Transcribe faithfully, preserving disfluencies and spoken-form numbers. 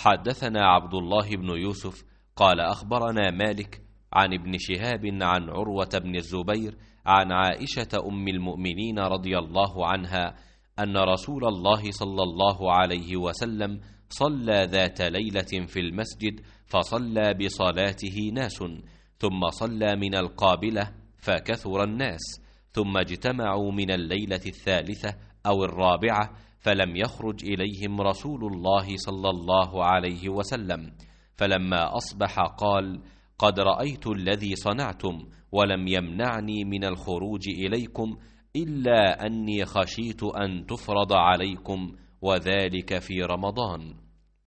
حدثنا عبد الله بن يوسف قال أخبرنا مالك عن ابن شهاب عن عروة بن الزبير عن عائشة أم المؤمنين رضي الله عنها أن رسول الله صلى الله عليه وسلم صلى ذات ليلة في المسجد فصلى بصلاته ناس، ثم صلى من القابلة فكثر الناس، ثم اجتمعوا من الليلة الثالثة أو الرابعة فلم يخرج إليهم رسول الله صلى الله عليه وسلم، فلما أصبح قال: قد رأيت الذي صنعتم ولم يمنعني من الخروج إليكم إلا أني خشيت أن تفرض عليكم، وذلك في رمضان.